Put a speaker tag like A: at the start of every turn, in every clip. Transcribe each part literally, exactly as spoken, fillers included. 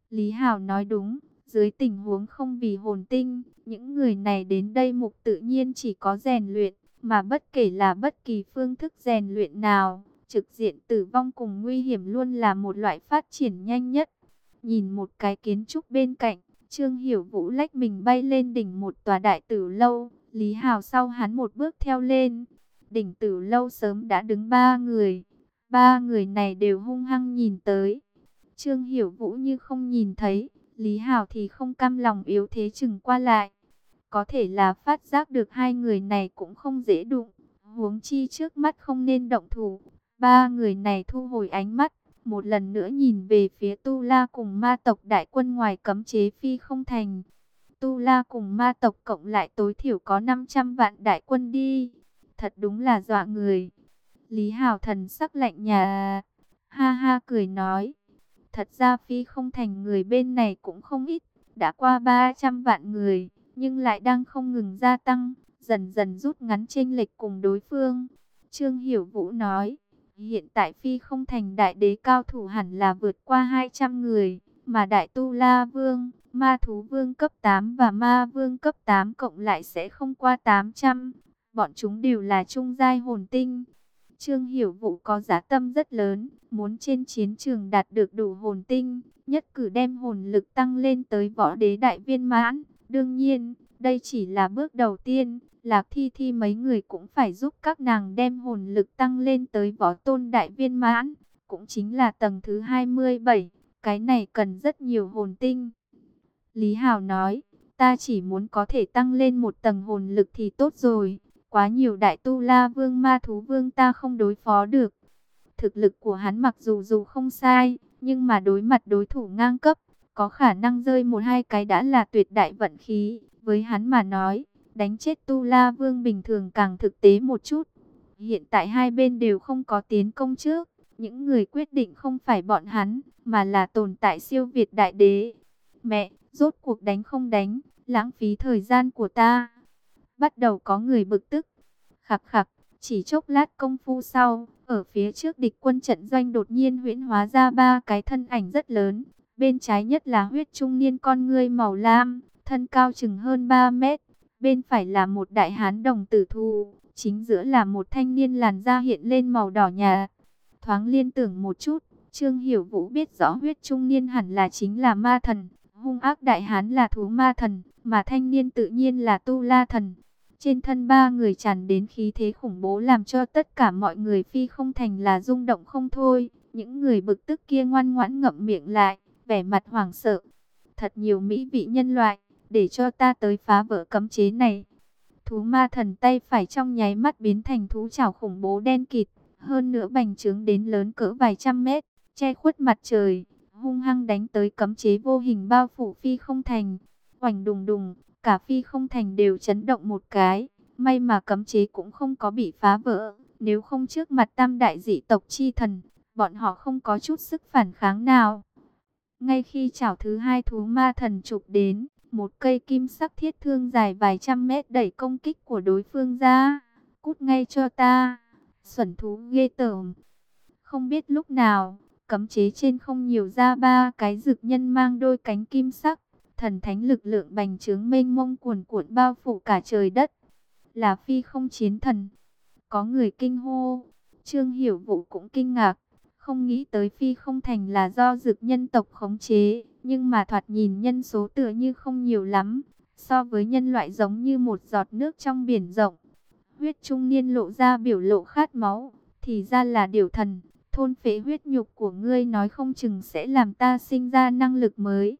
A: Lý Hào nói đúng, dưới tình huống không vì hồn tinh, những người này đến đây mục tự nhiên chỉ có rèn luyện, mà bất kể là bất kỳ phương thức rèn luyện nào, trực diện tử vong cùng nguy hiểm luôn là một loại phát triển nhanh nhất. Nhìn một cái kiến trúc bên cạnh, Trương Hiểu Vũ lách mình bay lên đỉnh một tòa đại tử lâu, Lý Hào sau hắn một bước theo lên. Đỉnh tử lâu sớm đã đứng ba người, ba người này đều hung hăng nhìn tới. Trương Hiểu Vũ như không nhìn thấy, Lý Hào thì không cam lòng yếu thế chừng qua lại. Có thể là phát giác được hai người này cũng không dễ đụng, huống chi trước mắt không nên động thủ. Ba người này thu hồi ánh mắt, một lần nữa nhìn về phía Tu La cùng ma tộc đại quân ngoài cấm chế phi không thành. Tu La cùng ma tộc cộng lại tối thiểu có năm trăm vạn đại quân đi. Thật đúng là dọa người. Lý Hào thần sắc lạnh nhà, ha ha cười nói. Thật ra phi không thành người bên này cũng không ít, đã qua ba trăm vạn người, nhưng lại đang không ngừng gia tăng, dần dần rút ngắn chênh lệch cùng đối phương. Trương Hiểu Vũ nói, hiện tại phi không thành đại đế cao thủ hẳn là vượt qua hai trăm người, mà đại tu la vương, ma thú vương cấp tám và ma vương cấp tám cộng lại sẽ không qua tám trăm. Bọn chúng đều là trung giai hồn tinh. Trương Hiểu Vũ có giá tâm rất lớn, muốn trên chiến trường đạt được đủ hồn tinh, nhất cử đem hồn lực tăng lên tới võ đế đại viên mãn. Đương nhiên, đây chỉ là bước đầu tiên, Lạc Thi Thi mấy người cũng phải giúp các nàng đem hồn lực tăng lên tới võ tôn đại viên mãn, cũng chính là tầng thứ hai mươi bảy, cái này cần rất nhiều hồn tinh. Lý Hào nói, ta chỉ muốn có thể tăng lên một tầng hồn lực thì tốt rồi. Quá nhiều đại tu la vương ma thú vương ta không đối phó được. Thực lực của hắn mặc dù dù không sai, nhưng mà đối mặt đối thủ ngang cấp, có khả năng rơi một hai cái đã là tuyệt đại vận khí. Với hắn mà nói, đánh chết tu la vương bình thường càng thực tế một chút. Hiện tại hai bên đều không có tiến công trước. Những người quyết định không phải bọn hắn, mà là tồn tại siêu việt đại đế. Mẹ, rốt cuộc đánh không đánh, lãng phí thời gian của ta. Bắt đầu có người bực tức. Khặc khặc, chỉ chốc lát công phu sau, ở phía trước địch quân trận doanh đột nhiên huyễn hóa ra ba cái thân ảnh rất lớn. Bên trái nhất là huyết trung niên con ngươi màu lam, thân cao chừng hơn ba mét. Bên phải là một đại hán đồng tử thù, chính giữa là một thanh niên làn da hiện lên màu đỏ nhạt. Thoáng liên tưởng một chút, Trương Hiểu Vũ biết rõ huyết trung niên hẳn là chính là ma thần, hung ác đại hán là thú ma thần, mà thanh niên tự nhiên là tu la thần. Trên thân ba người tràn đến khí thế khủng bố làm cho tất cả mọi người phi không thành là rung động không thôi. Những người bực tức kia ngoan ngoãn ngậm miệng lại, vẻ mặt hoảng sợ. Thật nhiều mỹ vị nhân loại, để cho ta tới phá vỡ cấm chế này. Thú ma thần tay phải trong nháy mắt biến thành thú chảo khủng bố đen kịt, hơn nữa bành trướng đến lớn cỡ vài trăm mét, che khuất mặt trời, hung hăng đánh tới cấm chế vô hình bao phủ phi không thành. Oành đùng đùng, cả phi không thành đều chấn động một cái, may mà cấm chế cũng không có bị phá vỡ, nếu không trước mặt tam đại dị tộc chi thần, bọn họ không có chút sức phản kháng nào. Ngay khi chảo thứ hai thú ma thần chụp đến, một cây kim sắc thiết thương dài vài trăm mét đẩy công kích của đối phương ra. Cút ngay cho ta, xuẩn thú ghê tởm. Không biết lúc nào, cấm chế trên không nhiều ra ba cái dực nhân mang đôi cánh kim sắc. Thần thánh lực lượng bành trướng mênh mông cuồn cuộn bao phủ cả trời đất. Là phi không chiến thần. Có người kinh hô. Trương Hiểu Vũ cũng kinh ngạc. Không nghĩ tới phi không thành là do dực nhân tộc khống chế. Nhưng mà thoạt nhìn nhân số tựa như không nhiều lắm. So với nhân loại giống như một giọt nước trong biển rộng. Huyết trung niên lộ ra biểu lộ khát máu. Thì ra là điều thần. Thôn phệ huyết nhục của ngươi nói không chừng sẽ làm ta sinh ra năng lực mới.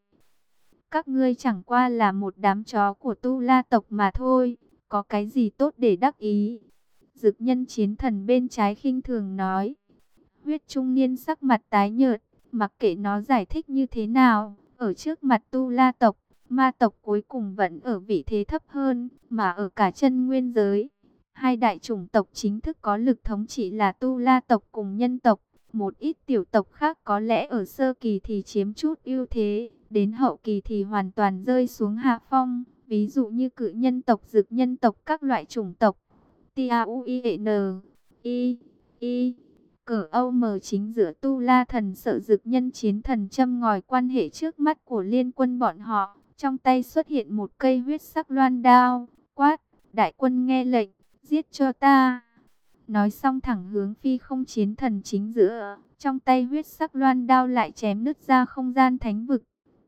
A: Các ngươi chẳng qua là một đám chó của tu la tộc mà thôi, có cái gì tốt để đắc ý. Dực nhân chiến thần bên trái khinh thường nói. Huyết trung niên sắc mặt tái nhợt, mặc kệ nó giải thích như thế nào, ở trước mặt tu la tộc, ma tộc cuối cùng vẫn ở vị thế thấp hơn, mà ở cả chân nguyên giới. Hai đại chủng tộc chính thức có lực thống trị là tu la tộc cùng nhân tộc. Một ít tiểu tộc khác có lẽ ở sơ kỳ thì chiếm chút ưu thế, đến hậu kỳ thì hoàn toàn rơi xuống hạ phong, ví dụ như cự nhân tộc, dực nhân tộc, các loại chủng tộc. T A U I E N I I Cờ Âu mờ chính giữa Tu La Thần Sợ Dực nhân chiến thần châm ngòi quan hệ trước mắt của liên quân bọn họ. Trong tay xuất hiện một cây huyết sắc loan đao, quát, đại quân nghe lệnh, giết cho ta. Nói xong thẳng hướng phi không chiến thần chính giữa, trong tay huyết sắc loan đao lại chém nứt ra không gian thánh vực.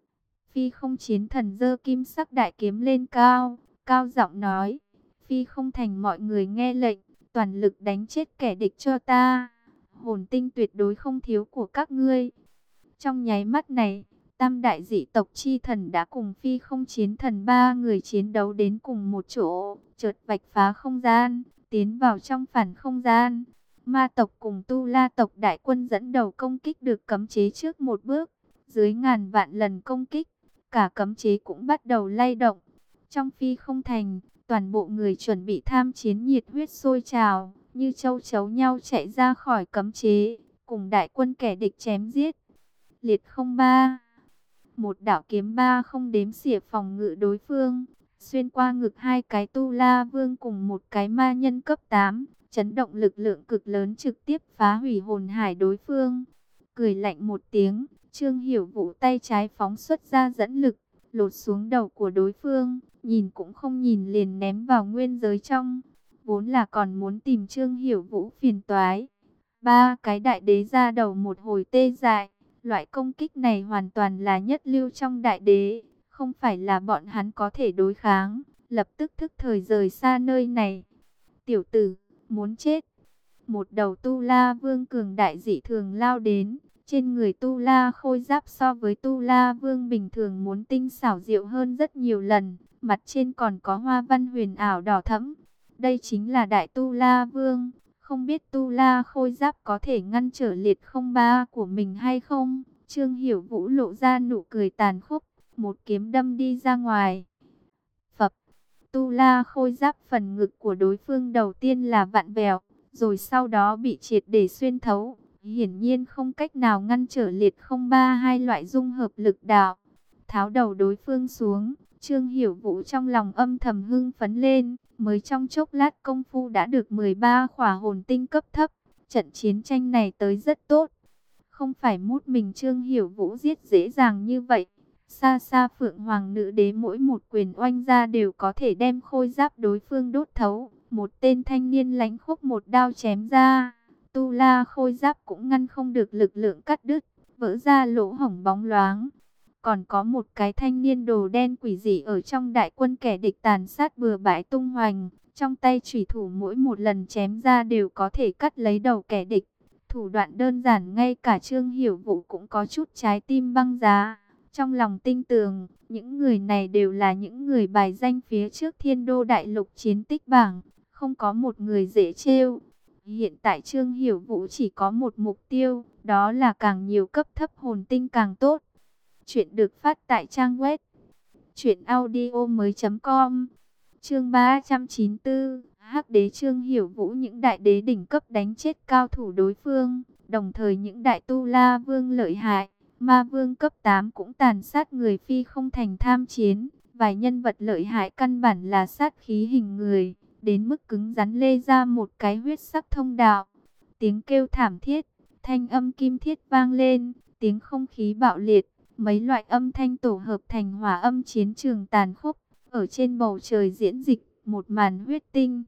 A: Phi không chiến thần giơ kim sắc đại kiếm lên cao, cao giọng nói, phi không thành mọi người nghe lệnh, toàn lực đánh chết kẻ địch cho ta. Hồn tinh tuyệt đối không thiếu của các ngươi. Trong nháy mắt này, tam đại dị tộc chi thần đã cùng phi không chiến thần ba người chiến đấu đến cùng một chỗ, chợt vạch phá không gian, tiến vào trong phản không gian. Ma tộc cùng Tu La tộc đại quân dẫn đầu công kích được cấm chế trước một bước. Dưới ngàn vạn lần công kích, cả cấm chế cũng bắt đầu lay động. Trong phi không thành, toàn bộ người chuẩn bị tham chiến nhiệt huyết sôi trào, như châu chấu nhau chạy ra khỏi cấm chế, cùng đại quân kẻ địch chém giết. Liệt không ba, một đạo kiếm ba không đếm xỉa phòng ngự đối phương, xuyên qua ngực hai cái Tu La Vương cùng một cái ma nhân cấp tám, chấn động lực lượng cực lớn trực tiếp phá hủy hồn hải đối phương. Cười lạnh một tiếng, Trương Hiểu Vũ tay trái phóng xuất ra dẫn lực, lột xuống đầu của đối phương, nhìn cũng không nhìn liền ném vào nguyên giới trong. Vốn là còn muốn tìm Trương Hiểu Vũ phiền toái. Ba cái đại đế ra đầu một hồi tê dại. Loại công kích này hoàn toàn là nhất lưu trong đại đế, không phải là bọn hắn có thể đối kháng, lập tức thức thời rời xa nơi này. Tiểu tử, muốn chết. Một đầu Tu La Vương cường đại dị thường lao đến, trên người Tu La khôi giáp so với Tu La Vương bình thường muốn tinh xảo diệu hơn rất nhiều lần, mặt trên còn có hoa văn huyền ảo đỏ thẫm. Đây chính là Đại Tu La Vương. Không biết Tu La khôi giáp có thể ngăn trở liệt không ba của mình hay không? Trương Hiểu Vũ lộ ra nụ cười tàn khốc, một kiếm đâm đi ra ngoài. Phập, Tu La khôi giáp phần ngực của đối phương đầu tiên là vặn vẹo, rồi sau đó bị triệt để xuyên thấu. Hiển nhiên không cách nào ngăn trở liệt không ba hai loại dung hợp lực đạo. Tháo đầu đối phương xuống, Trương Hiểu Vũ trong lòng âm thầm hưng phấn lên. Mới trong chốc lát công phu đã được mười ba khỏa hồn tinh cấp thấp. Trận chiến tranh này tới rất tốt. Không phải mút mình Trương Hiểu Vũ giết dễ dàng như vậy. Xa xa Phượng Hoàng nữ đế mỗi một quyền oanh ra đều có thể đem khôi giáp đối phương đốt thấu. Một tên thanh niên lánh khúc một đao chém ra. Tu La khôi giáp cũng ngăn không được lực lượng cắt đứt, vỡ ra lỗ hổng bóng loáng. Còn có một cái thanh niên đồ đen quỷ dị ở trong đại quân kẻ địch tàn sát bừa bãi tung hoành. Trong tay chủy thủ mỗi một lần chém ra đều có thể cắt lấy đầu kẻ địch. Thủ đoạn đơn giản ngay cả Trương Hiểu Vũ cũng có chút trái tim băng giá. Trong lòng tinh tường, những người này đều là những người bài danh phía trước Thiên Đô Đại Lục chiến tích bảng. Không có một người dễ trêu. Hiện tại Trương Hiểu Vũ chỉ có một mục tiêu, đó là càng nhiều cấp thấp hồn tinh càng tốt. Chuyện được phát tại trang web truyện audio mới chấm com. Chương ba trăm chín mươi tư, Hắc Đế Trương Hiểu Vũ những đại đế đỉnh cấp đánh chết cao thủ đối phương, đồng thời những đại Tu La Vương lợi hại, Ma Vương cấp tám cũng tàn sát người phi không thành tham chiến, vài nhân vật lợi hại căn bản là sát khí hình người, đến mức cứng rắn lê ra một cái huyết sắc thông đạo. Tiếng kêu thảm thiết, thanh âm kim thiết vang lên, tiếng không khí bạo liệt. Mấy loại âm thanh tổ hợp thành hòa âm chiến trường tàn khốc, ở trên bầu trời diễn dịch một màn huyết tinh.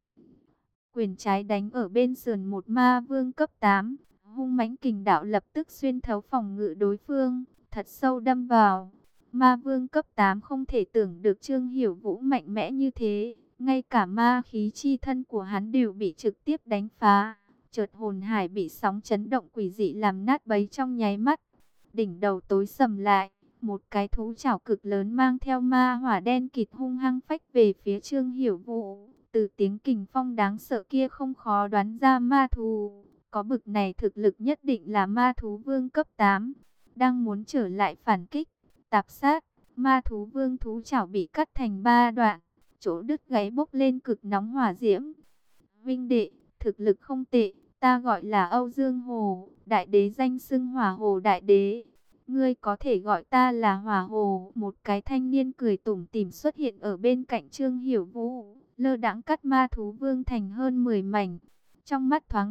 A: Quyền trái đánh ở bên sườn một ma vương cấp tám, hung mãnh kình đạo lập tức xuyên thấu phòng ngự đối phương, thật sâu đâm vào. Ma vương cấp tám không thể tưởng được Trương Hiểu Vũ mạnh mẽ như thế, ngay cả ma khí chi thân của hắn đều bị trực tiếp đánh phá. Chợt hồn hải bị sóng chấn động quỷ dị làm nát bấy trong nháy mắt. Đỉnh đầu tối sầm lại, một cái thú chảo cực lớn mang theo ma hỏa đen kịt hung hăng phách về phía Trương Hiểu Vũ. Từ tiếng kình phong đáng sợ kia không khó đoán ra ma thú. Có bực này thực lực nhất định là ma thú vương cấp tám. Đang muốn trở lại phản kích, tạp sát, ma thú vương thú chảo bị cắt thành ba đoạn. Chỗ đứt gáy bốc lên cực nóng hỏa diễm. Vinh đệ, thực lực không tệ, ta gọi là Âu Dương Hồ, đại đế danh xưng Hỏa Hồ đại đế. Ngươi có thể gọi ta là Hỏa Hồ. Một cái thanh niên cười tủm tỉm xuất hiện ở bên cạnh Trương Hiểu Vũ, lơ đãng cắt ma thú vương thành hơn mười mảnh. Trong mắt thoáng động,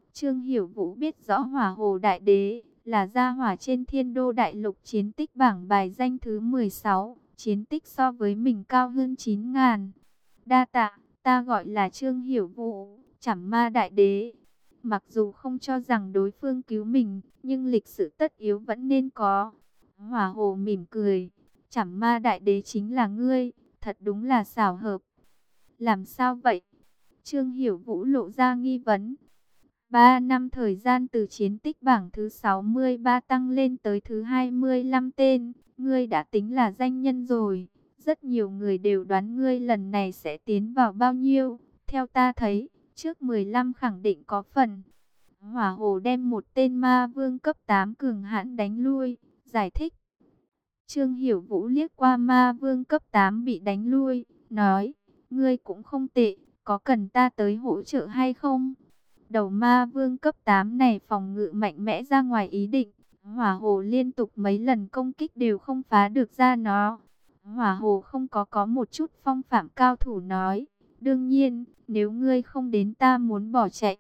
A: Trương Hiểu Vũ biết rõ Hỏa Hồ Đại Đế là gia hỏa trên Thiên Đô Đại Lục, chiến tích bảng bài danh thứ mười sáu, chiến tích so với mình cao hơn chín ngàn. Đa tạ, ta gọi là Trương Hiểu Vũ, Trảm Ma Đại Đế. Mặc dù không cho rằng đối phương cứu mình, nhưng lịch sự tất yếu vẫn nên có. Hỏa Hồ mỉm cười, Trảm Ma Đại Đế chính là ngươi, thật đúng là xảo hợp. Làm sao vậy? Trương Hiểu Vũ lộ ra nghi vấn. Ba năm thời gian từ chiến tích bảng thứ sáu mươi ba tăng lên tới thứ hai mươi lăm tên, ngươi đã tính là danh nhân rồi. Rất nhiều người đều đoán ngươi lần này sẽ tiến vào bao nhiêu. Theo ta thấy, trước mười lăm khẳng định có phần. Hỏa Hồ đem một tên ma vương cấp tám cường hãn đánh lui, giải thích. Trương Hiểu Vũ liếc qua ma vương cấp tám bị đánh lui, nói, ngươi cũng không tệ, có cần ta tới hỗ trợ hay không? Đầu ma vương cấp tám này phòng ngự mạnh mẽ ra ngoài ý định, Hỏa Hồ liên tục mấy lần công kích đều không phá được ra nó. Hỏa Hồ không có có một chút phong phạm cao thủ nói, đương nhiên, nếu ngươi không đến ta muốn bỏ chạy.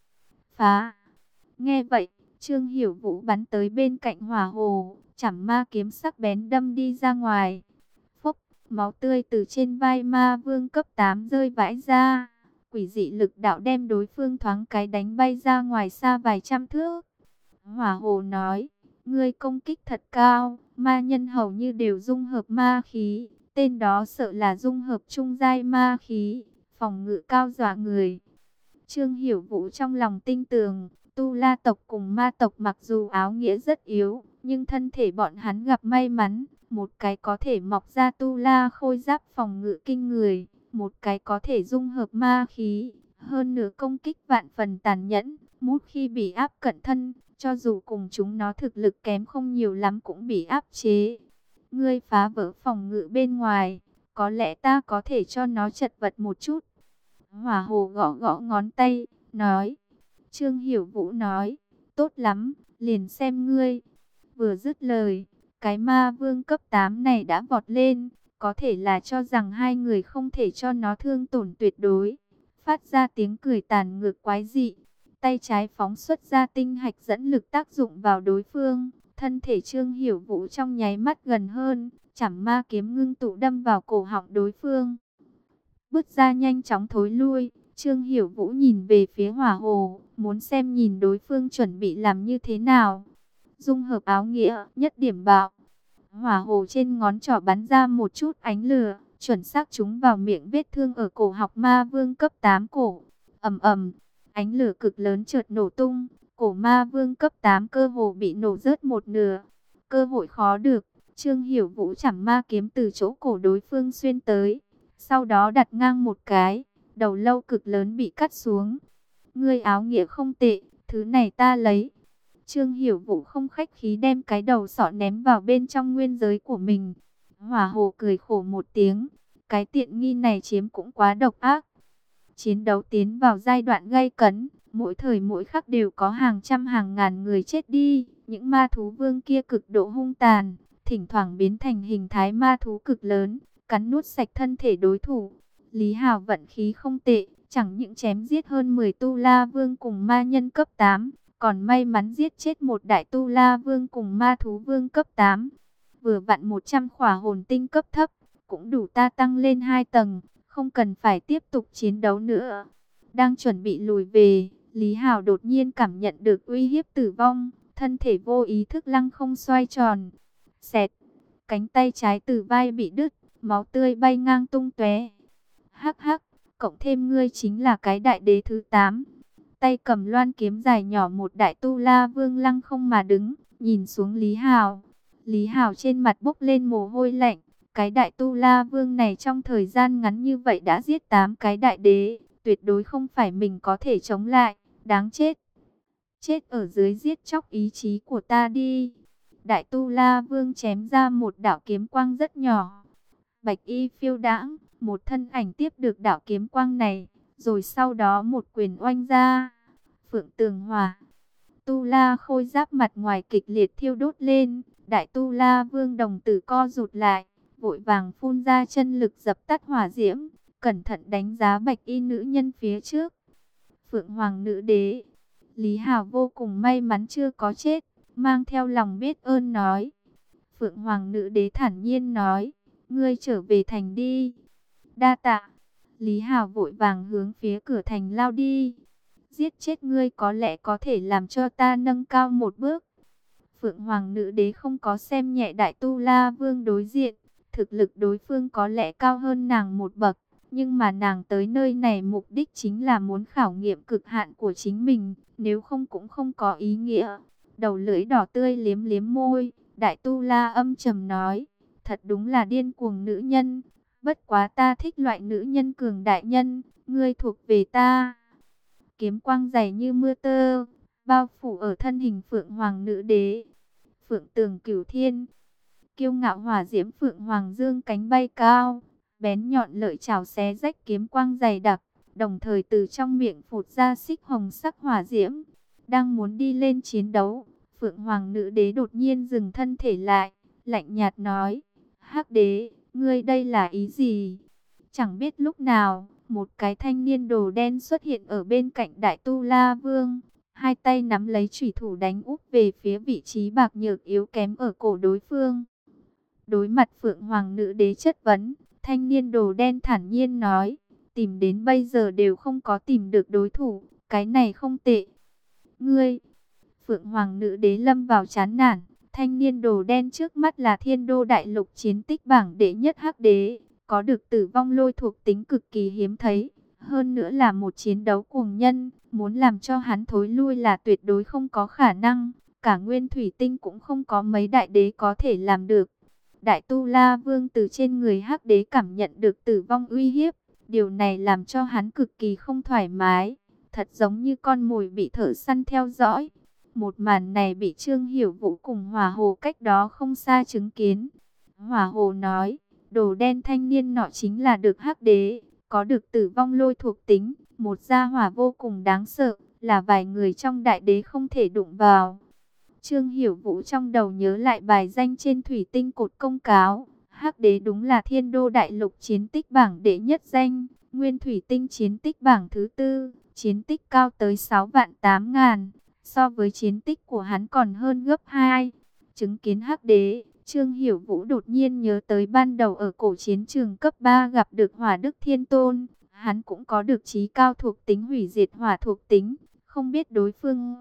A: Phá! Nghe vậy, Trương Hiểu Vũ bắn tới bên cạnh Hỏa Hồ, Trảm Ma kiếm sắc bén đâm đi ra ngoài. Phốc, máu tươi từ trên vai ma vương cấp tám rơi vãi ra. Quỷ dị lực đạo đem đối phương thoáng cái đánh bay ra ngoài xa vài trăm thước. Hỏa Hồ nói, ngươi công kích thật cao, ma nhân hầu như đều dung hợp ma khí. Tên đó sợ là dung hợp trung giai ma khí, phòng ngự cao dọa người. Trương Hiểu Vũ trong lòng tinh tường, Tu La tộc cùng ma tộc mặc dù áo nghĩa rất yếu, nhưng thân thể bọn hắn gặp may mắn, một cái có thể mọc ra Tu La khôi giáp phòng ngự kinh người, một cái có thể dung hợp ma khí, hơn nữa công kích vạn phần tàn nhẫn, một khi bị áp cận thân, cho dù cùng chúng nó thực lực kém không nhiều lắm cũng bị áp chế. Ngươi phá vỡ phòng ngự bên ngoài, có lẽ ta có thể cho nó chật vật một chút. Hỏa Hồ gõ gõ ngón tay, nói. Trương Hiểu Vũ nói, tốt lắm, liền xem ngươi. Vừa dứt lời, cái ma vương cấp tám này đã vọt lên, có thể là cho rằng hai người không thể cho nó thương tổn tuyệt đối. Phát ra tiếng cười tàn ngược quái dị, tay trái phóng xuất ra tinh hạch dẫn lực tác dụng vào đối phương. Thân thể Trương Hiểu Vũ trong nháy mắt gần hơn, Trảm Ma kiếm ngưng tụ đâm vào cổ họng đối phương. Bước ra nhanh chóng thối lui, Trương Hiểu Vũ nhìn về phía Hỏa Hồ, muốn xem nhìn đối phương chuẩn bị làm như thế nào. Dung hợp áo nghĩa, nhất điểm bạo. Hỏa Hồ trên ngón trỏ bắn ra một chút ánh lửa, chuẩn xác trúng vào miệng vết thương ở cổ họng ma vương cấp tám cổ. Ầm ầm, ánh lửa cực lớn chợt nổ tung, cổ ma vương cấp tám cơ hồ bị nổ rớt một nửa. Cơ hội khó được, Trương Hiểu Vũ Trảm Ma kiếm từ chỗ cổ đối phương xuyên tới, sau đó đặt ngang một cái, đầu lâu cực lớn bị cắt xuống. Ngươi áo nghĩa không tệ, thứ này ta lấy. Trương Hiểu Vũ không khách khí đem cái đầu sọ ném vào bên trong nguyên giới của mình. Hỏa Hồ cười khổ một tiếng, cái tiện nghi này chiếm cũng quá độc ác. Chiến đấu tiến vào giai đoạn gay cấn, mỗi thời mỗi khắc đều có hàng trăm hàng ngàn người chết đi. Những ma thú vương kia cực độ hung tàn, thỉnh thoảng biến thành hình thái ma thú cực lớn, cắn nuốt sạch thân thể đối thủ. Lý Hào vận khí không tệ, chẳng những chém giết hơn mười Tu La Vương cùng ma nhân cấp tám, còn may mắn giết chết một đại Tu La Vương cùng ma thú vương cấp tám. Vừa vặn một trăm khỏa hồn tinh cấp thấp, cũng đủ ta tăng lên hai tầng, không cần phải tiếp tục chiến đấu nữa. Đang chuẩn bị lùi về, Lý Hào đột nhiên cảm nhận được uy hiếp tử vong, thân thể vô ý thức lăng không xoay tròn. Xẹt, cánh tay trái từ vai bị đứt, máu tươi bay ngang tung tóe. Hắc hắc, cộng thêm ngươi chính là cái đại đế thứ tám. Tay cầm loan kiếm dài nhỏ một đại Tu La Vương lăng không mà đứng, nhìn xuống Lý Hào. Lý Hào trên mặt bốc lên mồ hôi lạnh. Cái đại Tu La Vương này trong thời gian ngắn như vậy đã giết tám cái đại đế, tuyệt đối không phải mình có thể chống lại, đáng chết. Chết ở dưới giết chóc ý chí của ta đi. Đại Tu La Vương chém ra một đạo kiếm quang rất nhỏ. Bạch y phiêu đãng, một thân ảnh tiếp được đạo kiếm quang này, rồi sau đó một quyền oanh ra. Phượng Tường Hỏa. Tu La khôi giáp mặt ngoài kịch liệt thiêu đốt lên, đại Tu La Vương đồng tử co rụt lại, vội vàng phun ra chân lực dập tắt hỏa diễm, cẩn thận đánh giá bạch y nữ nhân phía trước. Phượng Hoàng nữ đế. Lý Hào vô cùng may mắn chưa có chết, mang theo lòng biết ơn nói. Phượng Hoàng nữ đế thản nhiên nói, ngươi trở về thành đi. Đa tạ. Lý Hào vội vàng hướng phía cửa thành lao đi. Giết chết ngươi có lẽ có thể làm cho ta nâng cao một bước. Phượng Hoàng nữ đế không có xem nhẹ Đại Tu La Vương đối diện. Thực lực đối phương có lẽ cao hơn nàng một bậc. Nhưng mà nàng tới nơi này mục đích chính là muốn khảo nghiệm cực hạn của chính mình. Nếu không cũng không có ý nghĩa. Đầu lưỡi đỏ tươi liếm liếm môi. Đại Tu La âm trầm nói. Thật đúng là điên cuồng nữ nhân. Bất quá ta thích loại nữ nhân cường đại nhân. Ngươi thuộc về ta. Kiếm quang dày như mưa tơ, bao phủ ở thân hình Phượng Hoàng nữ đế. Phượng tường cửu thiên, kiêu ngạo hỏa diễm Phượng Hoàng dương cánh bay cao, bén nhọn lợi chảo xé rách kiếm quang dày đặc, đồng thời từ trong miệng phụt ra xích hồng sắc hỏa diễm. Đang muốn đi lên chiến đấu, Phượng Hoàng nữ đế đột nhiên dừng thân thể lại, lạnh nhạt nói, Hắc đế, ngươi đây là ý gì? Chẳng biết lúc nào, một cái thanh niên đồ đen xuất hiện ở bên cạnh Đại Tu La Vương, hai tay nắm lấy chủy thủ đánh úp về phía vị trí bạc nhược yếu kém ở cổ đối phương. Đối mặt Phượng Hoàng nữ đế chất vấn, thanh niên đồ đen thản nhiên nói, tìm đến bây giờ đều không có tìm được đối thủ, cái này không tệ. Ngươi, Phượng Hoàng nữ đế lâm vào chán nản, thanh niên đồ đen trước mắt là Thiên Đô Đại Lục chiến tích bảng đệ nhất Hắc đế, có được tử vong lôi thuộc tính cực kỳ hiếm thấy, hơn nữa là một chiến đấu cuồng nhân, muốn làm cho hắn thối lui là tuyệt đối không có khả năng, cả nguyên thủy tinh cũng không có mấy đại đế có thể làm được. Đại Tu La Vương từ trên người Hắc đế cảm nhận được tử vong uy hiếp, điều này làm cho hắn cực kỳ không thoải mái, thật giống như con mồi bị thợ săn theo dõi. Một màn này bị Trương Hiểu Vũ cùng Hỏa Hồ cách đó không xa chứng kiến. Hỏa Hồ nói, đồ đen thanh niên nọ chính là được Hắc đế, có được tử vong lôi thuộc tính, một gia hỏa vô cùng đáng sợ, là vài người trong đại đế không thể đụng vào. Trương Hiểu Vũ trong đầu nhớ lại bài danh trên thủy tinh cột công cáo, Hắc đế đúng là Thiên Đô Đại Lục chiến tích bảng đệ nhất danh, nguyên thủy tinh chiến tích bảng thứ tư, chiến tích cao tới sáu vạn tám ngàn, so với chiến tích của hắn còn hơn gấp hai. Chứng kiến Hắc đế, Trương Hiểu Vũ đột nhiên nhớ tới ban đầu ở cổ chiến trường cấp ba gặp được Hỏa Đức Thiên Tôn, hắn cũng có được chí cao thuộc tính hủy diệt hỏa thuộc tính, không biết đối phương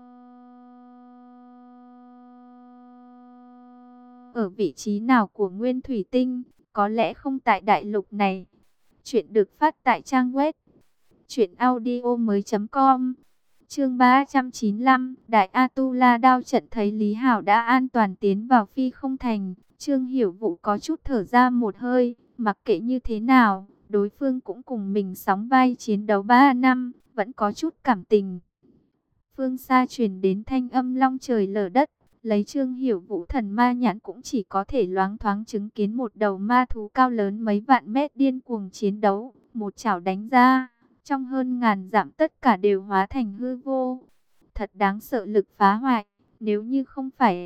A: ở vị trí nào của nguyên thủy tinh, có lẽ không tại đại lục này. Chuyện được phát tại trang web truyện audio mới chấm com. Chương ba trăm chín mươi lăm, Đại Atula đao trận. Thấy Lý Hảo đã an toàn tiến vào Phi Không Thành, Trương Hiểu Vũ có chút thở ra một hơi, mặc kệ như thế nào, đối phương cũng cùng mình sóng vai chiến đấu ba năm, vẫn có chút cảm tình. Phương xa truyền đến thanh âm long trời lở đất, lấy Trương Hiểu Vũ thần ma nhãn cũng chỉ có thể loáng thoáng chứng kiến một đầu ma thú cao lớn mấy vạn mét điên cuồng chiến đấu, một chảo đánh ra, trong hơn ngàn dặm tất cả đều hóa thành hư vô. Thật đáng sợ lực phá hoại, nếu như không phải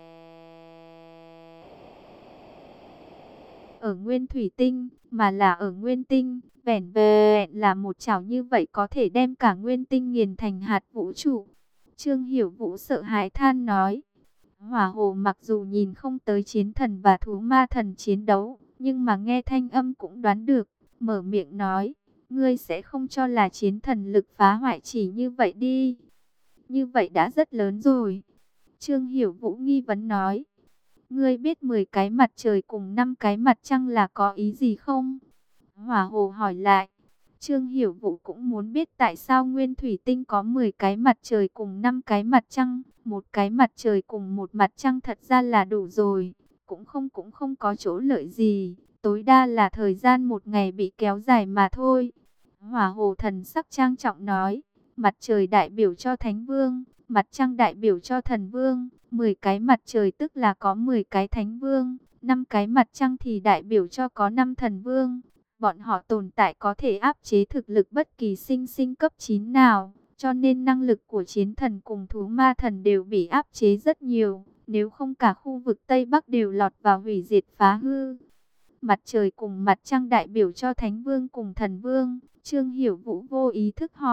A: ở nguyên thủy tinh, mà là ở nguyên tinh, vẻn vẹn là một chảo như vậy có thể đem cả nguyên tinh nghiền thành hạt vũ trụ. Trương Hiểu Vũ sợ hãi than nói. Hỏa Hồ mặc dù nhìn không tới chiến thần và thú ma thần chiến đấu, nhưng mà nghe thanh âm cũng đoán được, mở miệng nói, ngươi sẽ không cho là chiến thần lực phá hoại chỉ như vậy đi. Như vậy đã rất lớn rồi. Trương Hiểu Vũ nghi vấn nói, ngươi biết mười cái mặt trời cùng năm cái mặt trăng là có ý gì không? Hỏa Hồ hỏi lại. Trương Hiểu Vũ cũng muốn biết tại sao nguyên thủy tinh có mười cái mặt trời cùng năm cái mặt trăng. Một cái mặt trời cùng một mặt trăng thật ra là đủ rồi, cũng không cũng không có chỗ lợi gì, tối đa là thời gian một ngày bị kéo dài mà thôi. Hỏa Hồ thần sắc trang trọng nói, mặt trời đại biểu cho Thánh Vương, mặt trăng đại biểu cho Thần Vương, mười cái mặt trời tức là có mười cái Thánh Vương, năm cái mặt trăng thì đại biểu cho có năm Thần Vương. Bọn họ tồn tại có thể áp chế thực lực bất kỳ sinh sinh cấp chín nào, cho nên năng lực của chiến thần cùng thú ma thần đều bị áp chế rất nhiều, nếu không cả khu vực Tây Bắc đều lọt vào hủy diệt phá hư. Mặt trời cùng mặt trăng đại biểu cho Thánh Vương cùng Thần Vương. Trương Hiểu Vũ vô ý thức hỏi,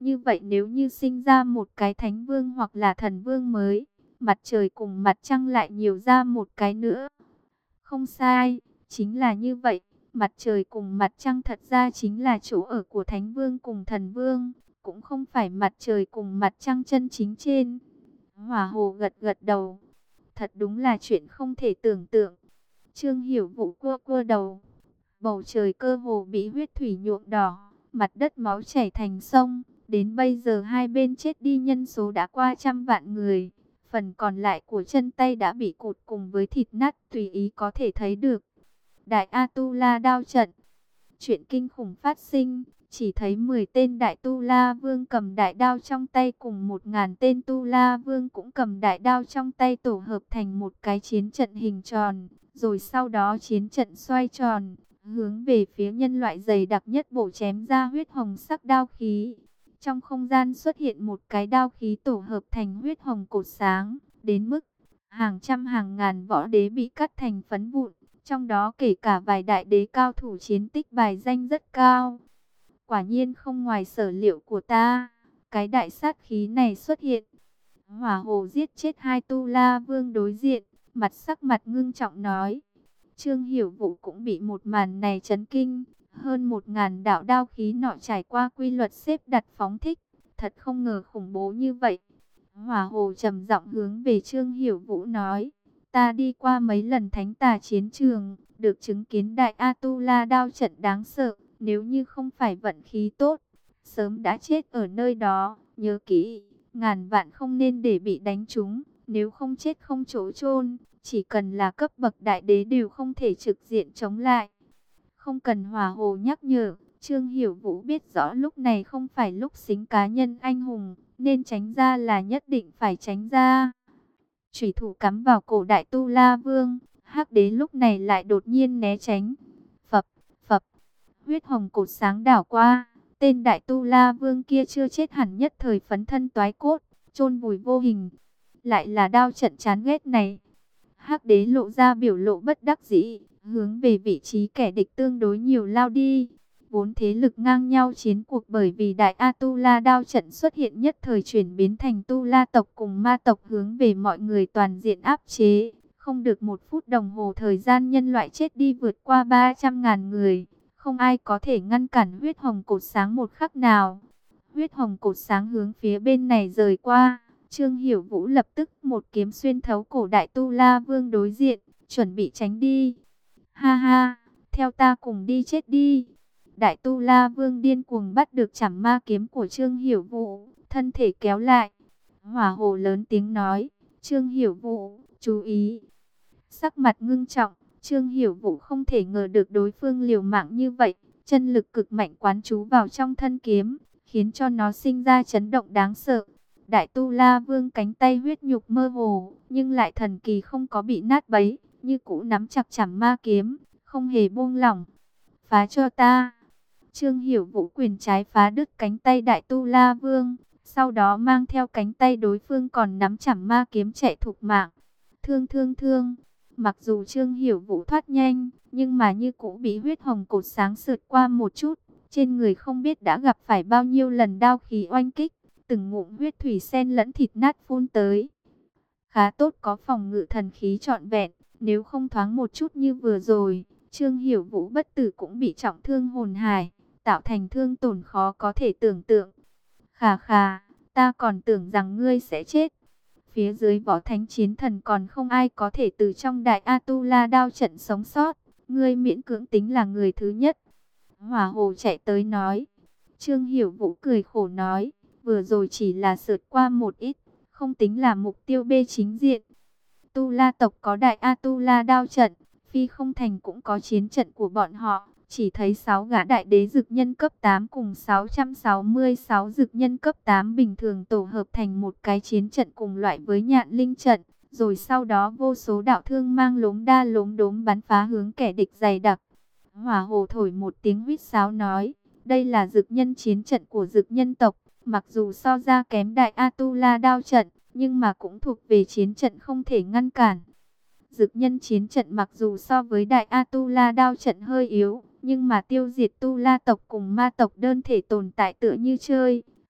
A: Như vậy nếu như sinh ra một cái thánh vương hoặc là thần vương mới, mặt trời cùng mặt trăng lại nhiều ra một cái nữa. Không sai, chính là như vậy. Mặt trời cùng mặt trăng thật ra chính là chỗ ở của thánh vương cùng thần vương, cũng không phải mặt trời cùng mặt trăng chân chính trên. Hỏa Hồ gật gật đầu. Thật đúng là chuyện không thể tưởng tượng. Trương Hiểu Vũ cua cua đầu. Bầu trời cơ hồ bị huyết thủy nhuộm đỏ, mặt đất máu chảy thành sông. Đến bây giờ hai bên chết đi nhân số đã qua trăm vạn người. Phần còn lại của chân tay đã bị cụt cùng với thịt nát tùy ý có thể thấy được. Đại A-tu-la đao trận. Chuyện kinh khủng phát sinh. Chỉ thấy mười tên đại tu la vương cầm đại đao trong tay cùng một ngàn tên tu la vương cũng cầm đại đao trong tay tổ hợp thành một cái chiến trận hình tròn. Rồi sau đó chiến trận xoay tròn, hướng về phía nhân loại dày đặc nhất bổ chém ra huyết hồng sắc đao khí. Trong không gian xuất hiện một cái đao khí tổ hợp thành huyết hồng cột sáng, đến mức hàng trăm hàng ngàn võ đế bị cắt thành phấn vụn, trong đó kể cả vài đại đế cao thủ chiến tích bài danh rất cao. Quả nhiên không ngoài sở liệu của ta, cái đại sát khí này xuất hiện. Hỏa Hồ giết chết hai tu la vương đối diện, mặt sắc mặt ngưng trọng nói. Trương Hiểu Vũ cũng bị một màn này chấn kinh. Hơn một ngàn đạo đao khí nọ trải qua quy luật xếp đặt phóng thích, thật không ngờ khủng bố như vậy. Hỏa Hồ trầm giọng hướng về Trương Hiểu Vũ nói, ta đi qua mấy lần thánh tà chiến trường, được chứng kiến đại A-tu-la đao trận đáng sợ, nếu như không phải vận khí tốt, sớm đã chết ở nơi đó. Nhớ kỹ, ngàn vạn không nên để bị đánh trúng, nếu không chết không chỗ chôn, chỉ cần là cấp bậc đại đế đều không thể trực diện chống lại. Không cần Hỏa Hồ nhắc nhở, Trương Hiểu Vũ biết rõ lúc này không phải lúc xính cá nhân anh hùng, nên tránh ra là nhất định phải tránh ra. Chủy thủ cắm vào cổ đại tu la vương, hắc đế lúc này lại đột nhiên né tránh. Phập, phập, huyết hồng cột sáng đảo qua, tên đại tu la vương kia chưa chết hẳn nhất thời phấn thân toái cốt, chôn vùi vô hình. Lại là đao trận chán ghét này. Hắc đế lộ ra biểu lộ bất đắc dĩ, hướng về vị trí kẻ địch tương đối nhiều lao đi. Vốn thế lực ngang nhau chiến cuộc bởi vì đại A-tu-la đao trận xuất hiện nhất thời chuyển biến thành tu la tộc cùng ma tộc hướng về mọi người toàn diện áp chế. Không được một phút đồng hồ thời gian nhân loại chết đi vượt qua ba trăm ngàn người. Không ai có thể ngăn cản huyết hồng cột sáng một khắc nào. Huyết hồng cột sáng hướng phía bên này rời qua. Trương Hiểu Vũ lập tức một kiếm xuyên thấu cổ đại tu la vương đối diện, chuẩn bị tránh đi. Ha ha, theo ta cùng đi chết đi. Đại tu la vương điên cuồng bắt được chảm ma kiếm của Trương Hiểu Vũ, thân thể kéo lại. Hỏa Hồ lớn tiếng nói, Trương Hiểu Vũ, chú ý. Sắc mặt ngưng trọng, Trương Hiểu Vũ không thể ngờ được đối phương liều mạng như vậy. Chân lực cực mạnh quán trú vào trong thân kiếm, khiến cho nó sinh ra chấn động đáng sợ. Đại tu la vương cánh tay huyết nhục mơ hồ, nhưng lại thần kỳ không có bị nát bấy, như cũ nắm chặt chảm ma kiếm, không hề buông lỏng. Phá cho ta. Trương Hiểu Vũ quyền trái phá đứt cánh tay đại tu la vương, sau đó mang theo cánh tay đối phương còn nắm chảm ma kiếm chạy thục mạng. Thương thương thương. Mặc dù Trương Hiểu Vũ thoát nhanh, nhưng mà như cũ bị huyết hồng cột sáng sượt qua một chút, trên người không biết đã gặp phải bao nhiêu lần đao khí oanh kích. Từng ngụm huyết thủy sen lẫn thịt nát phun tới. Khá tốt có phòng ngự thần khí trọn vẹn, nếu không thoáng một chút như vừa rồi, Trương Hiểu Vũ bất tử cũng bị trọng thương hồn hải, tạo thành thương tổn khó có thể tưởng tượng. Khà khà, ta còn tưởng rằng ngươi sẽ chết. Phía dưới võ thánh chiến thần còn không ai có thể từ trong đại A-tu-la đao trận sống sót, ngươi miễn cưỡng tính là người thứ nhất. Hỏa Hồ chạy tới nói. Trương Hiểu Vũ cười khổ nói, vừa rồi chỉ là sượt qua một ít, không tính là mục tiêu B chính diện. Tu La tộc có đại A-tu-la đao trận, Phi Không Thành cũng có chiến trận của bọn họ. Chỉ thấy sáu gã đại đế dực nhân cấp tám cùng sáu trăm sáu mươi sáu dực nhân cấp tám bình thường tổ hợp thành một cái chiến trận cùng loại với nhạn linh trận. Rồi sau đó vô số đạo thương mang lốm đa lốm đốm bắn phá hướng kẻ địch dày đặc. Hỏa Hồ thổi một tiếng huýt sáo nói, đây là dực nhân chiến trận của dực nhân tộc. Mặc dù so ra kém đại A-tu-la đao trận, nhưng mà cũng thuộc về chiến trận không thể ngăn cản. Dực nhân chiến trận mặc dù so với đại A-tu-la đao trận hơi yếu, nhưng mà tiêu diệt tu la tộc cùng ma tộc đơn thể tồn tại tựa như chơi.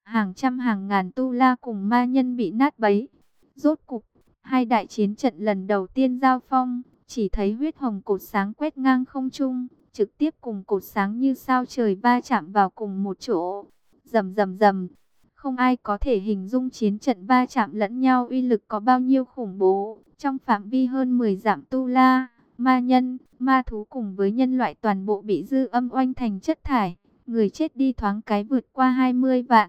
A: Hàng trăm hàng ngàn tu la cùng ma nhân bị nát bấy. Rốt cục, hai đại chiến trận lần đầu tiên giao phong, chỉ thấy huyết hồng cột sáng quét ngang không trung, trực tiếp cùng cột sáng như sao trời va chạm vào cùng một chỗ. Rầm rầm rầm, không ai có thể hình dung chiến trận va chạm lẫn nhau uy lực có bao nhiêu khủng bố. Trong phạm vi hơn mười dặm tu la, ma nhân, ma thú cùng với nhân loại toàn bộ bị dư âm oanh thành chất thải, người chết đi thoáng cái vượt qua hai mươi vạn.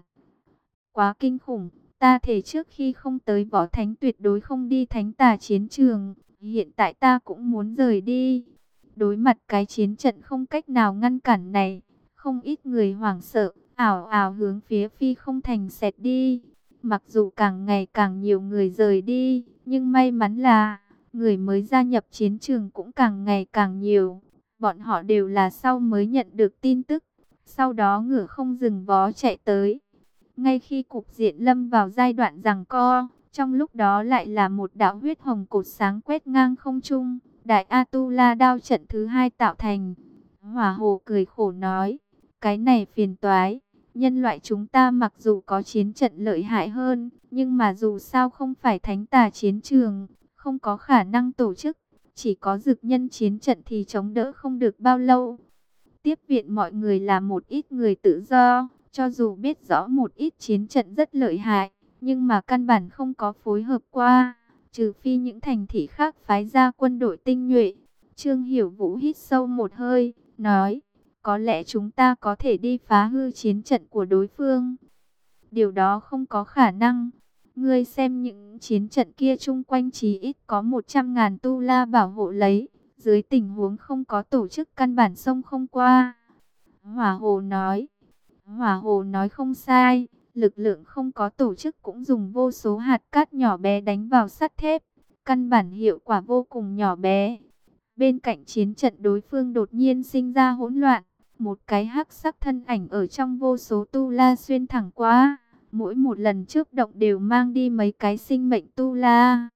A: Quá kinh khủng, ta thể trước khi không tới võ thánh tuyệt đối không đi thánh tà chiến trường, hiện tại ta cũng muốn rời đi. Đối mặt cái chiến trận không cách nào ngăn cản này, không ít người hoảng sợ, ảo ảo hướng phía phi không thành xẹt đi. Mặc dù càng ngày càng nhiều người rời đi, nhưng may mắn là người mới gia nhập chiến trường cũng càng ngày càng nhiều. Bọn họ đều là sau mới nhận được tin tức, sau đó ngựa không dừng vó chạy tới. Ngay khi cục diện lâm vào giai đoạn giằng co, trong lúc đó lại là một đạo huyết hồng cột sáng quét ngang không trung, Đại Atula đao trận thứ hai tạo thành. Hỏa Hồ cười khổ nói, cái này phiền toái, nhân loại chúng ta mặc dù có chiến trận lợi hại hơn, nhưng mà dù sao không phải thánh tà chiến trường, không có khả năng tổ chức, chỉ có dực nhân chiến trận thì chống đỡ không được bao lâu. Tiếp viện mọi người là một ít người tự do, cho dù biết rõ một ít chiến trận rất lợi hại, nhưng mà căn bản không có phối hợp qua, trừ phi những thành thị khác phái ra quân đội tinh nhuệ. Trương Hiểu Vũ hít sâu một hơi, nói, có lẽ chúng ta có thể đi phá hư chiến trận của đối phương. Điều đó không có khả năng. Ngươi xem những chiến trận kia chung quanh chí ít có một trăm ngàn tu la bảo hộ lấy, dưới tình huống không có tổ chức căn bản sông không qua. Hỏa Hồ nói, Hỏa Hồ nói không sai, lực lượng không có tổ chức cũng dùng vô số hạt cát nhỏ bé đánh vào sắt thép, căn bản hiệu quả vô cùng nhỏ bé. Bên cạnh chiến trận đối phương đột nhiên sinh ra hỗn loạn, một cái hắc sắc thân ảnh ở trong vô số tu la xuyên thẳng qua, mỗi một lần chớp động đều mang đi mấy cái sinh mệnh tu la.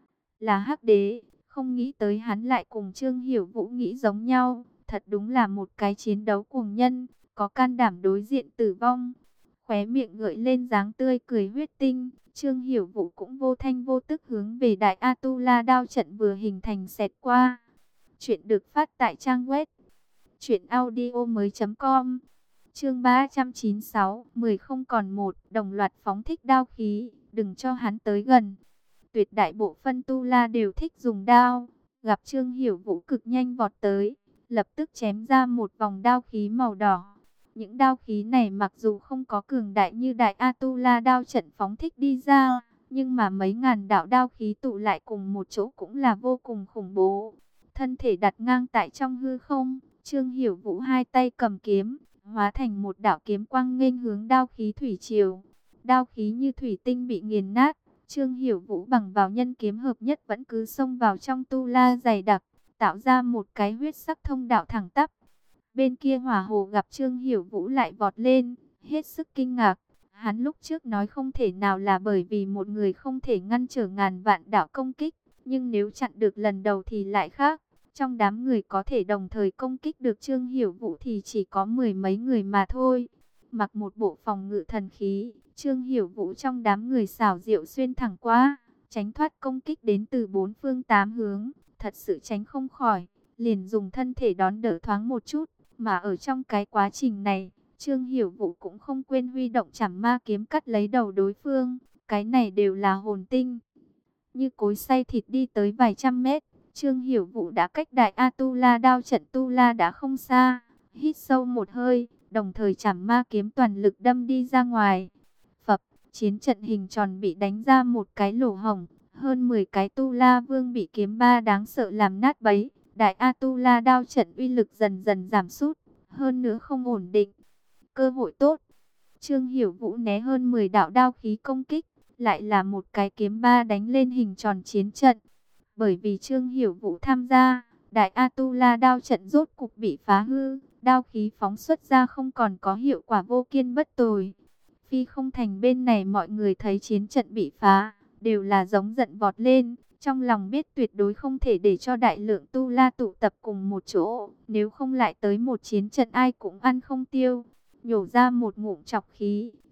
A: Là Hắc Đế, không nghĩ tới hắn lại cùng Trương Hiểu Vũ nghĩ giống nhau, thật đúng là một cái chiến đấu cuồng nhân, có can đảm đối diện tử vong. Khóe miệng gợi lên dáng tươi cười huyết tinh, Trương Hiểu Vũ cũng vô thanh vô tức hướng về Đại Atula đao trận vừa hình thành xẹt qua. Chuyện được phát tại trang web truyện audio mới chấm com. Chương ba trăm chín mươi sáu, mười không còn một, đồng loạt phóng thích đao khí, đừng cho hắn tới gần. Tuyệt đại bộ phân tu la đều thích dùng đao, gặp Trương Hiểu Vũ cực nhanh vọt tới, lập tức chém ra một vòng đao khí màu đỏ. Những đao khí này mặc dù không có cường đại như Đại Atula đao trận phóng thích đi ra, nhưng mà mấy ngàn đạo đao khí tụ lại cùng một chỗ cũng là vô cùng khủng bố. Thân thể đặt ngang tại trong hư không, Trương Hiểu Vũ hai tay cầm kiếm, hóa thành một đạo kiếm quang nghênh hướng đao khí thủy triều. Đao khí như thủy tinh bị nghiền nát, Trương Hiểu Vũ bằng vào nhân kiếm hợp nhất vẫn cứ xông vào trong tu la dày đặc, tạo ra một cái huyết sắc thông đạo thẳng tắp. Bên kia Hỏa Hồ gặp Trương Hiểu Vũ lại vọt lên, hết sức kinh ngạc. Hắn lúc trước nói không thể nào là bởi vì một người không thể ngăn trở ngàn vạn đạo công kích, nhưng nếu chặn được lần đầu thì lại khác. Trong đám người có thể đồng thời công kích được Trương Hiểu Vũ thì chỉ có mười mấy người mà thôi. Mặc một bộ phòng ngự thần khí, Trương Hiểu Vũ trong đám người xảo diệu xuyên thẳng qua, tránh thoát công kích đến từ bốn phương tám hướng, thật sự tránh không khỏi, liền dùng thân thể đón đỡ thoáng một chút. Mà ở trong cái quá trình này, Trương Hiểu Vũ cũng không quên huy động Trảm Ma kiếm cắt lấy đầu đối phương, cái này đều là hồn tinh. Như cối xay thịt đi tới vài trăm mét, Trương Hiểu Vũ đã cách Đại Atula đao trận tu la đã không xa, hít sâu một hơi, đồng thời Trảm Ma kiếm toàn lực đâm đi ra ngoài. Phập, chiến trận hình tròn bị đánh ra một cái lỗ hổng, hơn mười cái tu la vương bị kiếm ba đáng sợ làm nát bấy. Đại Atula đao trận uy lực dần dần giảm sút, hơn nữa không ổn định. Cơ hội tốt. Trương Hiểu Vũ né hơn mười đạo đao khí công kích, lại là một cái kiếm ba đánh lên hình tròn chiến trận. Bởi vì Trương Hiểu Vũ tham gia, Đại Atula đao trận rốt cục bị phá hư, đao khí phóng xuất ra không còn có hiệu quả vô kiên bất tồi. Phi không thành bên này mọi người thấy chiến trận bị phá, đều là giống giận vọt lên. Trong lòng biết tuyệt đối không thể để cho đại lượng tu la tụ tập cùng một chỗ, nếu không lại tới một chiến trận ai cũng ăn không tiêu. Nhổ ra một ngụm trọc khí,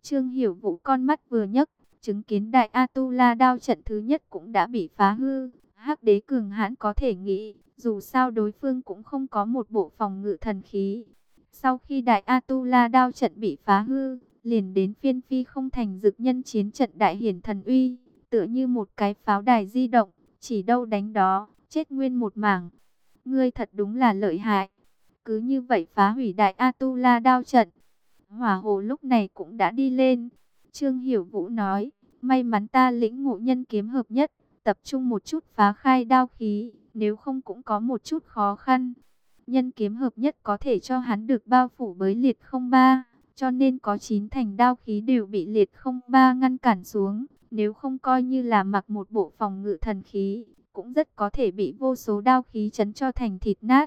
A: Trương Hiểu Vũ con mắt vừa nhấc, chứng kiến Đại Atula đao trận thứ nhất cũng đã bị phá hư. Hắc đế cường hãn có thể nghĩ, dù sao đối phương cũng không có một bộ phòng ngự thần khí. Sau khi Đại Atula đao trận bị phá hư, liền đến phiên Phi Không Thành Dực Nhân chiến trận đại hiển thần uy, tựa như một cái pháo đài di động, chỉ đâu đánh đó, chết nguyên một mảng. Ngươi thật đúng là lợi hại. Cứ như vậy phá hủy Đại Atula đao trận. Hỏa Hồ lúc này cũng đã đi lên. Trương Hiểu Vũ nói, may mắn ta lĩnh ngộ nhân kiếm hợp nhất, tập trung một chút phá khai đao khí, nếu không cũng có một chút khó khăn. Nhân kiếm hợp nhất có thể cho hắn được bao phủ với liệt không ba, cho nên có chín thành đao khí đều bị liệt không ba ngăn cản xuống. Nếu không coi như là mặc một bộ phòng ngự thần khí, cũng rất có thể bị vô số đao khí chấn cho thành thịt nát.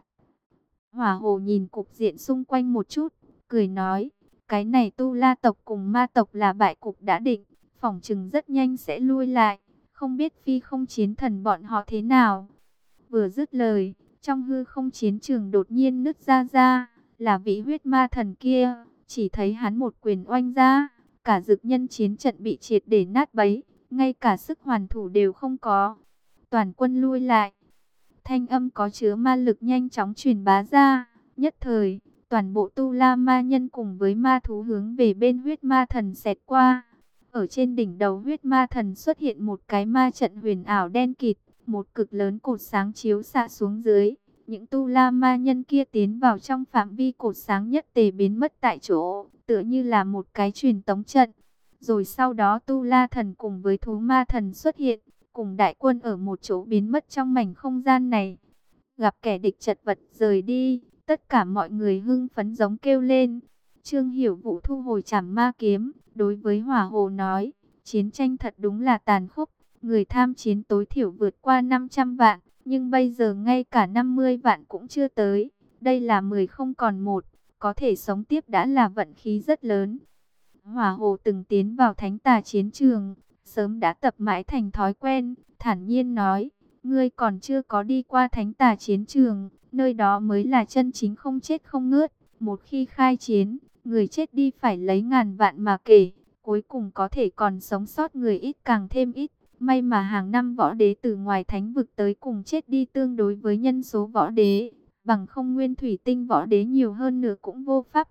A: Hỏa Hồ nhìn cục diện xung quanh một chút, cười nói, cái này Tu La tộc cùng Ma tộc là bại cục đã định, phỏng chừng rất nhanh sẽ lui lại, không biết Phi Không chiến thần bọn họ thế nào. Vừa dứt lời, trong hư không chiến trường đột nhiên nứt ra ra, là vị huyết ma thần kia, chỉ thấy hắn một quyền oanh ra, cả dực nhân chiến trận bị triệt để nát bấy, ngay cả sức hoàn thủ đều không có. Toàn quân lui lại. Thanh âm có chứa ma lực nhanh chóng truyền bá ra, nhất thời, toàn bộ Tu La ma nhân cùng với ma thú hướng về bên huyết ma thần xẹt qua. Ở trên đỉnh đầu huyết ma thần xuất hiện một cái ma trận huyền ảo đen kịt, một cực lớn cột sáng chiếu xạ xuống dưới. Những Tu La ma nhân kia tiến vào trong phạm vi cột sáng nhất tề biến mất tại chỗ, tựa như là một cái truyền tống trận. Rồi sau đó Tu La thần cùng với thú ma thần xuất hiện, cùng đại quân ở một chỗ biến mất trong mảnh không gian này. Gặp kẻ địch chật vật rời đi, tất cả mọi người hưng phấn giống kêu lên. Trương Hiểu Vũ thu hồi trảm ma kiếm, đối với Hỏa Hồ nói, chiến tranh thật đúng là tàn khốc, người tham chiến tối thiểu vượt qua năm trăm vạn, nhưng bây giờ ngay cả năm mươi vạn cũng chưa tới, đây là mười không còn một, có thể sống tiếp đã là vận khí rất lớn. Hỏa Hồ từng tiến vào thánh tà chiến trường, sớm đã tập mãi thành thói quen, thản nhiên nói, ngươi còn chưa có đi qua thánh tà chiến trường, nơi đó mới là chân chính không chết không ngớt. Một khi khai chiến, người chết đi phải lấy ngàn vạn mà kể, cuối cùng có thể còn sống sót người ít càng thêm ít. May mà hàng năm võ đế từ ngoài thánh vực tới cùng chết đi tương đối với nhân số võ đế, bằng không nguyên thủy tinh võ đế nhiều hơn nữa cũng vô pháp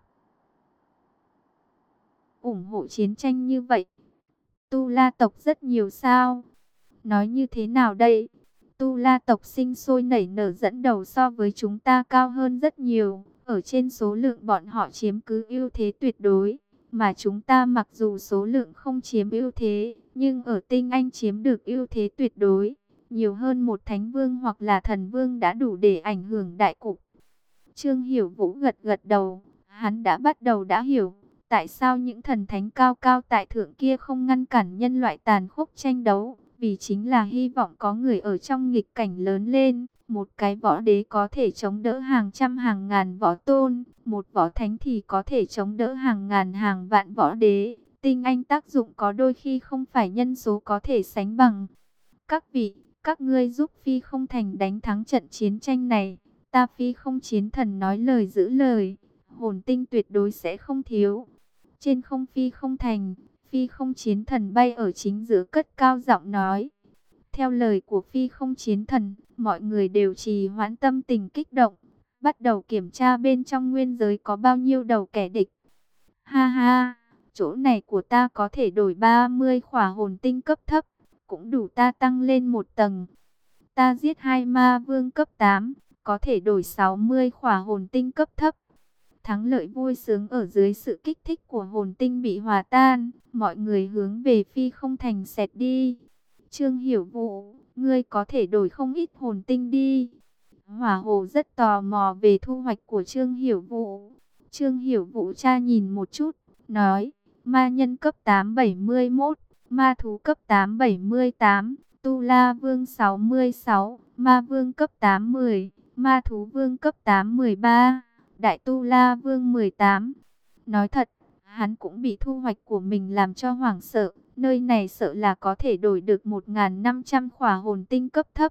A: ủng hộ chiến tranh như vậy. Tu La tộc rất nhiều sao? Nói như thế nào đây? Tu La tộc sinh sôi nảy nở dẫn đầu so với chúng ta cao hơn rất nhiều. Ở trên số lượng bọn họ chiếm cứ ưu thế tuyệt đối. Mà chúng ta mặc dù số lượng không chiếm ưu thế, nhưng ở tinh anh chiếm được ưu thế tuyệt đối. Nhiều hơn một thánh vương hoặc là thần vương đã đủ để ảnh hưởng đại cục. Trương Hiểu Vũ gật gật đầu. Hắn đã bắt đầu đã hiểu. Tại sao những thần thánh cao cao tại thượng kia không ngăn cản nhân loại tàn khốc tranh đấu? Vì chính là hy vọng có người ở trong nghịch cảnh lớn lên. Một cái võ đế có thể chống đỡ hàng trăm hàng ngàn võ tôn. Một võ thánh thì có thể chống đỡ hàng ngàn hàng vạn võ đế. Tinh anh tác dụng có đôi khi không phải nhân số có thể sánh bằng. Các vị, các ngươi giúp Phi Không Thành đánh thắng trận chiến tranh này. Ta Phi Không chiến thần nói lời giữ lời. Hồn tinh tuyệt đối sẽ không thiếu. Trên không Phi Không Thành, Phi Không chiến thần bay ở chính giữa cất cao giọng nói. Theo lời của Phi Không chiến thần, mọi người đều trì hoãn tâm tình kích động, bắt đầu kiểm tra bên trong nguyên giới có bao nhiêu đầu kẻ địch. Ha ha, chỗ này của ta có thể đổi ba mươi khỏa hồn tinh cấp thấp, cũng đủ ta tăng lên một tầng. Ta giết hai ma vương cấp tám, có thể đổi sáu mươi khỏa hồn tinh cấp thấp. Thắng lợi vui sướng ở dưới sự kích thích của hồn tinh bị hòa tan, mọi người hướng về Phi Không Thành xẹt đi. Trương Hiểu Vũ, ngươi có thể đổi không ít hồn tinh đi. Hỏa Hồ rất tò mò về thu hoạch của Trương Hiểu Vũ. Trương Hiểu Vũ tra nhìn một chút, nói, ma nhân cấp tám bảy mươi mốt, ma thú cấp tám bảy mươi tám, Tu La Vương sáu mươi sáu, ma vương cấp tám mười, ma thú vương cấp tám mười ba. Đại Tu La Vương mười tám. Nói thật, hắn cũng bị thu hoạch của mình làm cho hoảng sợ. Nơi này sợ là có thể đổi được một nghìn năm trăm khỏa hồn tinh cấp thấp.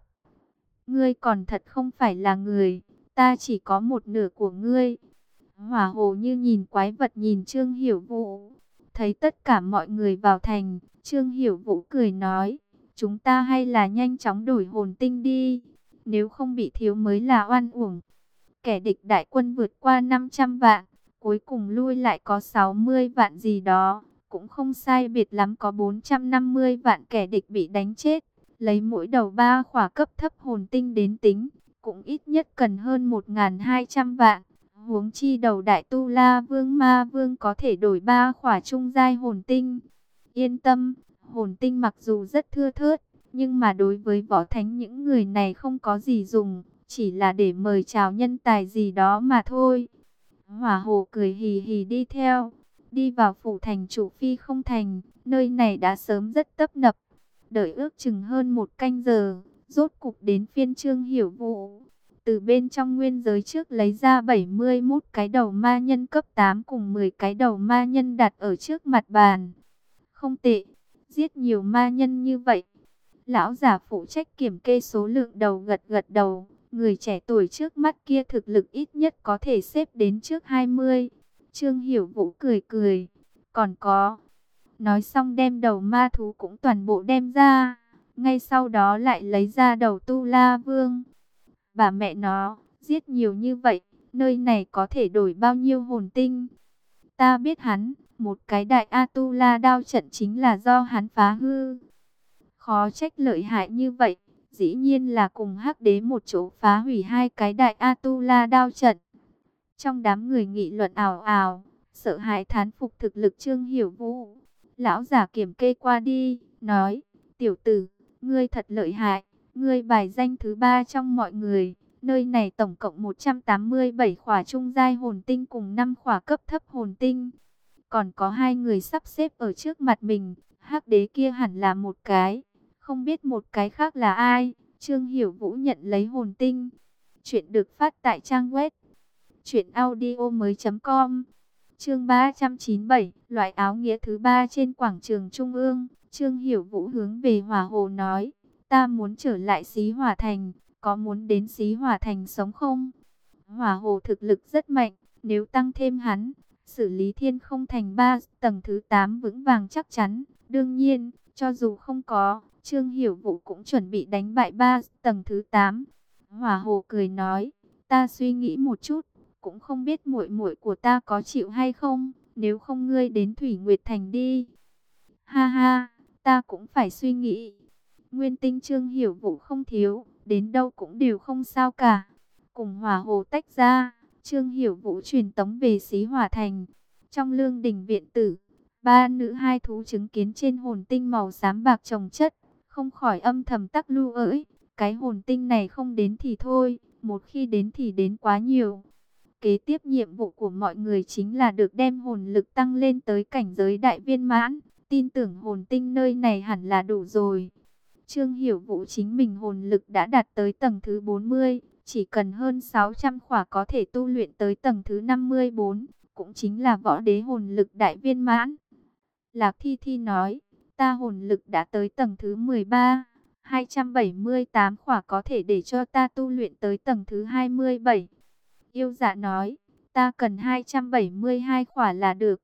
A: Ngươi còn thật không phải là người. Ta chỉ có một nửa của ngươi. Hỏa Hồ như nhìn quái vật nhìn Trương Hiểu Vũ. Thấy tất cả mọi người vào thành, Trương Hiểu Vũ cười nói, chúng ta hay là nhanh chóng đổi hồn tinh đi, nếu không bị thiếu mới là oan uổng. Kẻ địch đại quân vượt qua năm trăm vạn, cuối cùng lui lại có sáu mươi vạn gì đó, cũng không sai biệt lắm, có bốn trăm năm mươi vạn kẻ địch bị đánh chết. Lấy mỗi đầu ba khỏa cấp thấp hồn tinh đến tính, cũng ít nhất cần hơn một nghìn hai trăm vạn. Huống chi đầu đại tu la vương ma vương có thể đổi ba khỏa trung giai hồn tinh. Yên tâm, hồn tinh mặc dù rất thưa thớt, nhưng mà đối với võ thánh những người này không có gì dùng, chỉ là để mời chào nhân tài gì đó mà thôi. Hỏa Hồ cười hì hì đi theo, đi vào phủ thành chủ Phi Không Thành, nơi này đã sớm rất tấp nập. Đợi ước chừng hơn một canh giờ, rốt cục đến phiên Trương Hiểu Vũ. Từ bên trong nguyên giới trước lấy ra bảy mươi mốt cái đầu ma nhân cấp tám cùng mười cái đầu ma nhân đặt ở trước mặt bàn. Không tệ, giết nhiều ma nhân như vậy. Lão giả phụ trách kiểm kê số lượng đầu gật gật đầu. Người trẻ tuổi trước mắt kia thực lực ít nhất có thể xếp đến trước hai mươi. Trương Hiểu Vũ cười cười. Còn có. Nói xong đem đầu ma thú cũng toàn bộ đem ra. Ngay sau đó lại lấy ra đầu tu la vương. Bà mẹ nó, giết nhiều như vậy, nơi này có thể đổi bao nhiêu hồn tinh? Ta biết hắn, một cái đại A-tu-la đao trận chính là do hắn phá hư. Khó trách lợi hại như vậy, dĩ nhiên là cùng Hắc Đế một chỗ phá hủy hai cái đại A-tu-la đao trận. Trong đám người nghị luận ào ào, sợ hãi thán phục thực lực Trương Hiểu Vũ. Lão giả kiểm kê qua đi, nói, tiểu tử, ngươi thật lợi hại, ngươi bài danh thứ ba trong mọi người. Nơi này tổng cộng một trăm tám mươi bảy khỏa trung giai hồn tinh cùng năm khỏa cấp thấp hồn tinh. Còn có hai người sắp xếp ở trước mặt mình, Hắc Đế kia hẳn là một cái, không biết một cái khác là ai. Trương Hiểu Vũ nhận lấy hồn tinh. Chuyện được phát tại trang web truyện audio mới.com. Chương ba trăm chín mươi bảy, loại áo nghĩa thứ ba trên quảng trường Trung ương. Trương Hiểu Vũ hướng về Hỏa Hồ nói, ta muốn trở lại Xí Hỏa Thành, có muốn đến Xí Hỏa Thành sống không? Hỏa Hồ thực lực rất mạnh, nếu tăng thêm hắn, xử lý Thiên Không Thành ba tầng thứ tám vững vàng chắc chắn. Đương nhiên, cho dù không có, Trương Hiểu Vũ cũng chuẩn bị đánh bại ba tầng thứ tám. Hỏa Hồ cười nói, ta suy nghĩ một chút, cũng không biết muội muội của ta có chịu hay không, nếu không ngươi đến Thủy Nguyệt Thành đi. Ha ha, ta cũng phải suy nghĩ. Nguyên tinh Trương Hiểu Vũ không thiếu, đến đâu cũng đều không sao cả. Cùng Hỏa Hồ tách ra, Trương Hiểu Vũ truyền tống về Xí Hỏa Thành. Trong lương đình viện tử, ba nữ hai thú chứng kiến trên hồn tinh màu xám bạc chồng chất, không khỏi âm thầm tắc lưu ỡi. Cái hồn tinh này không đến thì thôi, một khi đến thì đến quá nhiều. Kế tiếp nhiệm vụ của mọi người chính là được đem hồn lực tăng lên tới cảnh giới đại viên mãn. Tin tưởng hồn tinh nơi này hẳn là đủ rồi. Trương Hiểu Vũ chính mình hồn lực đã đạt tới tầng thứ bốn mươi, chỉ cần hơn sáu trăm khỏa có thể tu luyện tới tầng thứ năm mươi bốn, cũng chính là võ đế hồn lực đại viên mãn. Lạc Thi Thi nói, ta hồn lực đã tới tầng thứ mười ba, hai trăm bảy mươi tám khỏa có thể để cho ta tu luyện tới tầng thứ hai mươi bảy. Yêu Dạ nói, ta cần hai trăm bảy mươi hai khỏa là được.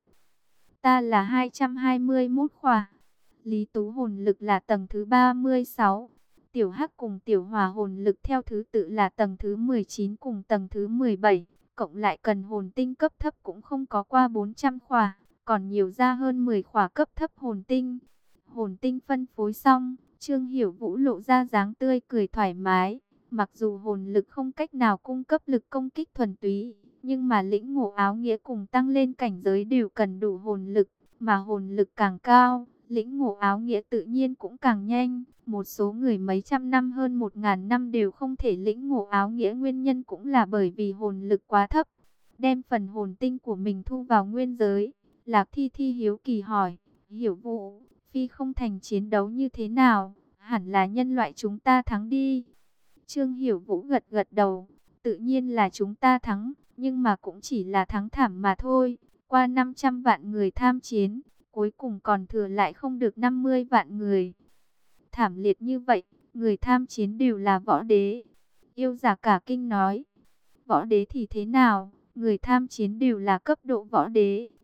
A: Ta là hai trăm hai mươi mốt khỏa. Lý Tú hồn lực là tầng thứ ba mươi sáu. Tiểu Hắc cùng Tiểu Hỏa hồn lực theo thứ tự là tầng thứ mười chín cùng tầng thứ mười bảy. Cộng lại cần hồn tinh cấp thấp cũng không có qua bốn trăm khỏa. Còn nhiều ra hơn mười khỏa cấp thấp hồn tinh. Hồn tinh phân phối xong, Trương Hiểu Vũ lộ ra dáng tươi cười thoải mái. Mặc dù hồn lực không cách nào cung cấp lực công kích thuần túy, nhưng mà lĩnh ngộ áo nghĩa cùng tăng lên cảnh giới đều cần đủ hồn lực. Mà hồn lực càng cao, lĩnh ngộ áo nghĩa tự nhiên cũng càng nhanh. Một số người mấy trăm năm hơn một ngàn năm đều không thể lĩnh ngộ áo nghĩa, nguyên nhân cũng là bởi vì hồn lực quá thấp. Đem phần hồn tinh của mình thu vào nguyên giới, Lạc Thi Thi hiếu kỳ hỏi, Hiểu Vũ, Phi Không Thành chiến đấu như thế nào? Hẳn là nhân loại chúng ta thắng đi. Trương Hiểu Vũ gật gật đầu, tự nhiên là chúng ta thắng, nhưng mà cũng chỉ là thắng thảm mà thôi. Qua năm trăm vạn người tham chiến, cuối cùng còn thừa lại không được năm mươi vạn người. Thảm liệt như vậy, người tham chiến đều là võ đế. Yêu Giả cả kinh nói, võ đế thì thế nào? Người tham chiến đều là cấp độ võ đế,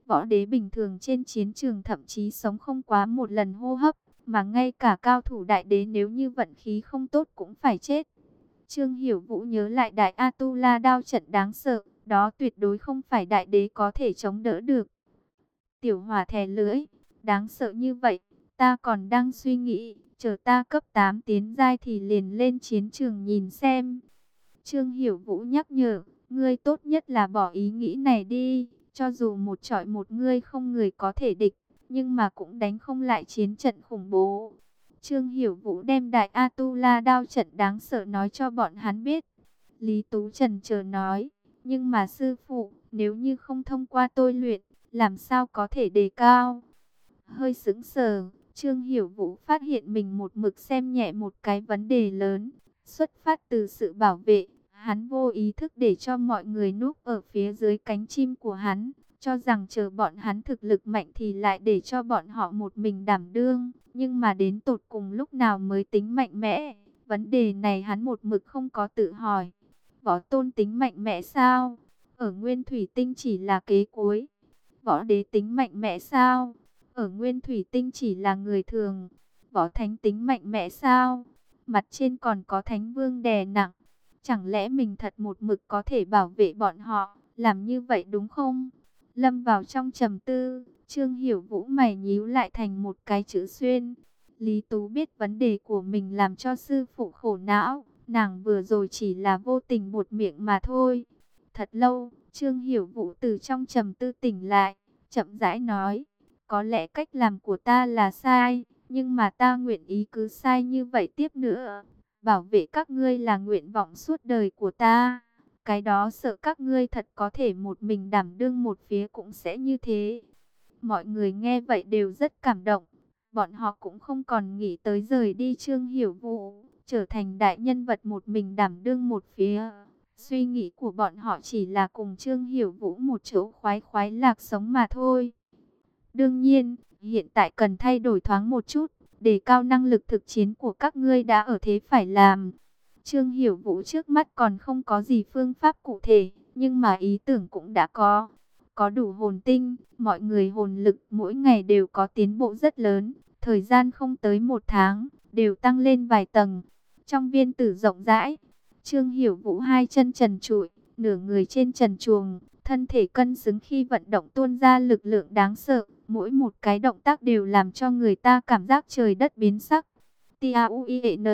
A: Võ đế bình thường trên chiến trường thậm chí sống không quá một lần hô hấp, mà ngay cả cao thủ đại đế nếu như vận khí không tốt cũng phải chết. Trương Hiểu Vũ nhớ lại đại Atula đao trận đáng sợ, đó tuyệt đối không phải đại đế có thể chống đỡ được. Tiểu Hỏa thè lưỡi, đáng sợ như vậy, ta còn đang suy nghĩ, chờ ta cấp tám tiến giai thì liền lên chiến trường nhìn xem. Trương Hiểu Vũ nhắc nhở, ngươi tốt nhất là bỏ ý nghĩ này đi, cho dù một trọi một ngươi không người có thể địch, nhưng mà cũng đánh không lại chiến trận khủng bố. Trương Hiểu Vũ đem đại Atula đao trận đáng sợ nói cho bọn hắn biết. Lý Tú Trần chờ nói, nhưng mà sư phụ, nếu như không thông qua tôi luyện, làm sao có thể đề cao? Hơi sững sờ, Trương Hiểu Vũ phát hiện mình một mực xem nhẹ một cái vấn đề lớn, xuất phát từ sự bảo vệ. Hắn vô ý thức để cho mọi người núp ở phía dưới cánh chim của hắn, cho rằng chờ bọn hắn thực lực mạnh thì lại để cho bọn họ một mình đảm đương. Nhưng mà đến tột cùng lúc nào mới tính mạnh mẽ? Vấn đề này hắn một mực không có tự hỏi. Võ Tôn tính mạnh mẽ sao? Ở Nguyên Thủy Tinh chỉ là kế cuối. Võ Đế tính mạnh mẽ sao? Ở Nguyên Thủy Tinh chỉ là người thường. Võ Thánh tính mạnh mẽ sao? Mặt trên còn có Thánh Vương đè nặng. Chẳng lẽ mình thật một mực có thể bảo vệ bọn họ, làm như vậy đúng không? Lâm vào trong trầm tư, Trương Hiểu Vũ mày nhíu lại thành một cái chữ xuyên. Lý Tú biết vấn đề của mình làm cho sư phụ khổ não, nàng vừa rồi chỉ là vô tình buột miệng mà thôi. Thật lâu, Trương Hiểu Vũ từ trong trầm tư tỉnh lại, chậm rãi nói, có lẽ cách làm của ta là sai, nhưng mà ta nguyện ý cứ sai như vậy tiếp nữa. Bảo vệ các ngươi là nguyện vọng suốt đời của ta. Cái đó sợ các ngươi thật có thể một mình đảm đương một phía cũng sẽ như thế. Mọi người nghe vậy đều rất cảm động. Bọn họ cũng không còn nghĩ tới rời đi Trương Hiểu Vũ, trở thành đại nhân vật một mình đảm đương một phía. Suy nghĩ của bọn họ chỉ là cùng Trương Hiểu Vũ một chỗ khoái khoái lạc sống mà thôi. Đương nhiên, hiện tại cần thay đổi thoáng một chút. Đề cao năng lực thực chiến của các ngươi đã ở thế phải làm. Trương Hiểu Vũ trước mắt còn không có gì phương pháp cụ thể, nhưng mà ý tưởng cũng đã có. Có đủ hồn tinh, mọi người hồn lực mỗi ngày đều có tiến bộ rất lớn. Thời gian không tới một tháng, đều tăng lên vài tầng. Trong viên tử rộng rãi, Trương Hiểu Vũ hai chân trần trụi, nửa người trên trần truồng, thân thể cân xứng khi vận động tuôn ra lực lượng đáng sợ. Mỗi một cái động tác đều làm cho người ta cảm giác trời đất biến sắc. T A U I E N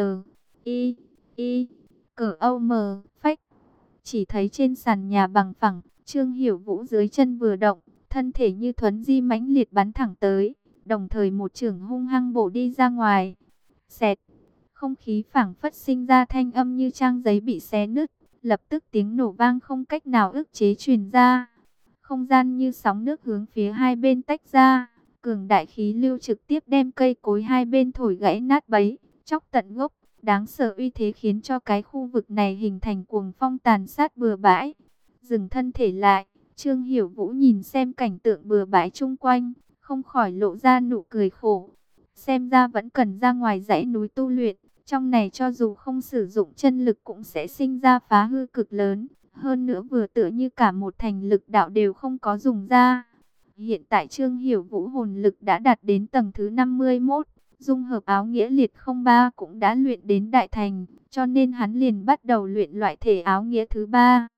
A: I I Cờ Âu Mờ Phách. Chỉ thấy trên sàn nhà bằng phẳng, Trương Hiểu Vũ dưới chân vừa động, thân thể như thuấn di mãnh liệt bắn thẳng tới, đồng thời một chưởng hung hăng bổ đi ra ngoài. Xẹt, không khí phảng phất sinh ra thanh âm như trang giấy bị xé nứt, lập tức tiếng nổ vang không cách nào ức chế truyền ra. Không gian như sóng nước hướng phía hai bên tách ra, cường đại khí lưu trực tiếp đem cây cối hai bên thổi gãy nát bấy, chóc tận gốc. Đáng sợ uy thế khiến cho cái khu vực này hình thành cuồng phong tàn sát bừa bãi. Dừng thân thể lại, Trương Hiểu Vũ nhìn xem cảnh tượng bừa bãi chung quanh, không khỏi lộ ra nụ cười khổ. Xem ra vẫn cần ra ngoài dãy núi tu luyện, trong này cho dù không sử dụng chân lực cũng sẽ sinh ra phá hư cực lớn. Hơn nữa vừa tựa như cả một thành lực đạo đều không có dùng ra. Hiện tại Trương Hiểu Vũ hồn lực đã đạt đến tầng thứ năm mươi mốt. Dung hợp áo nghĩa liệt không ba cũng đã luyện đến đại thành. Cho nên hắn liền bắt đầu luyện loại thể áo nghĩa thứ ba.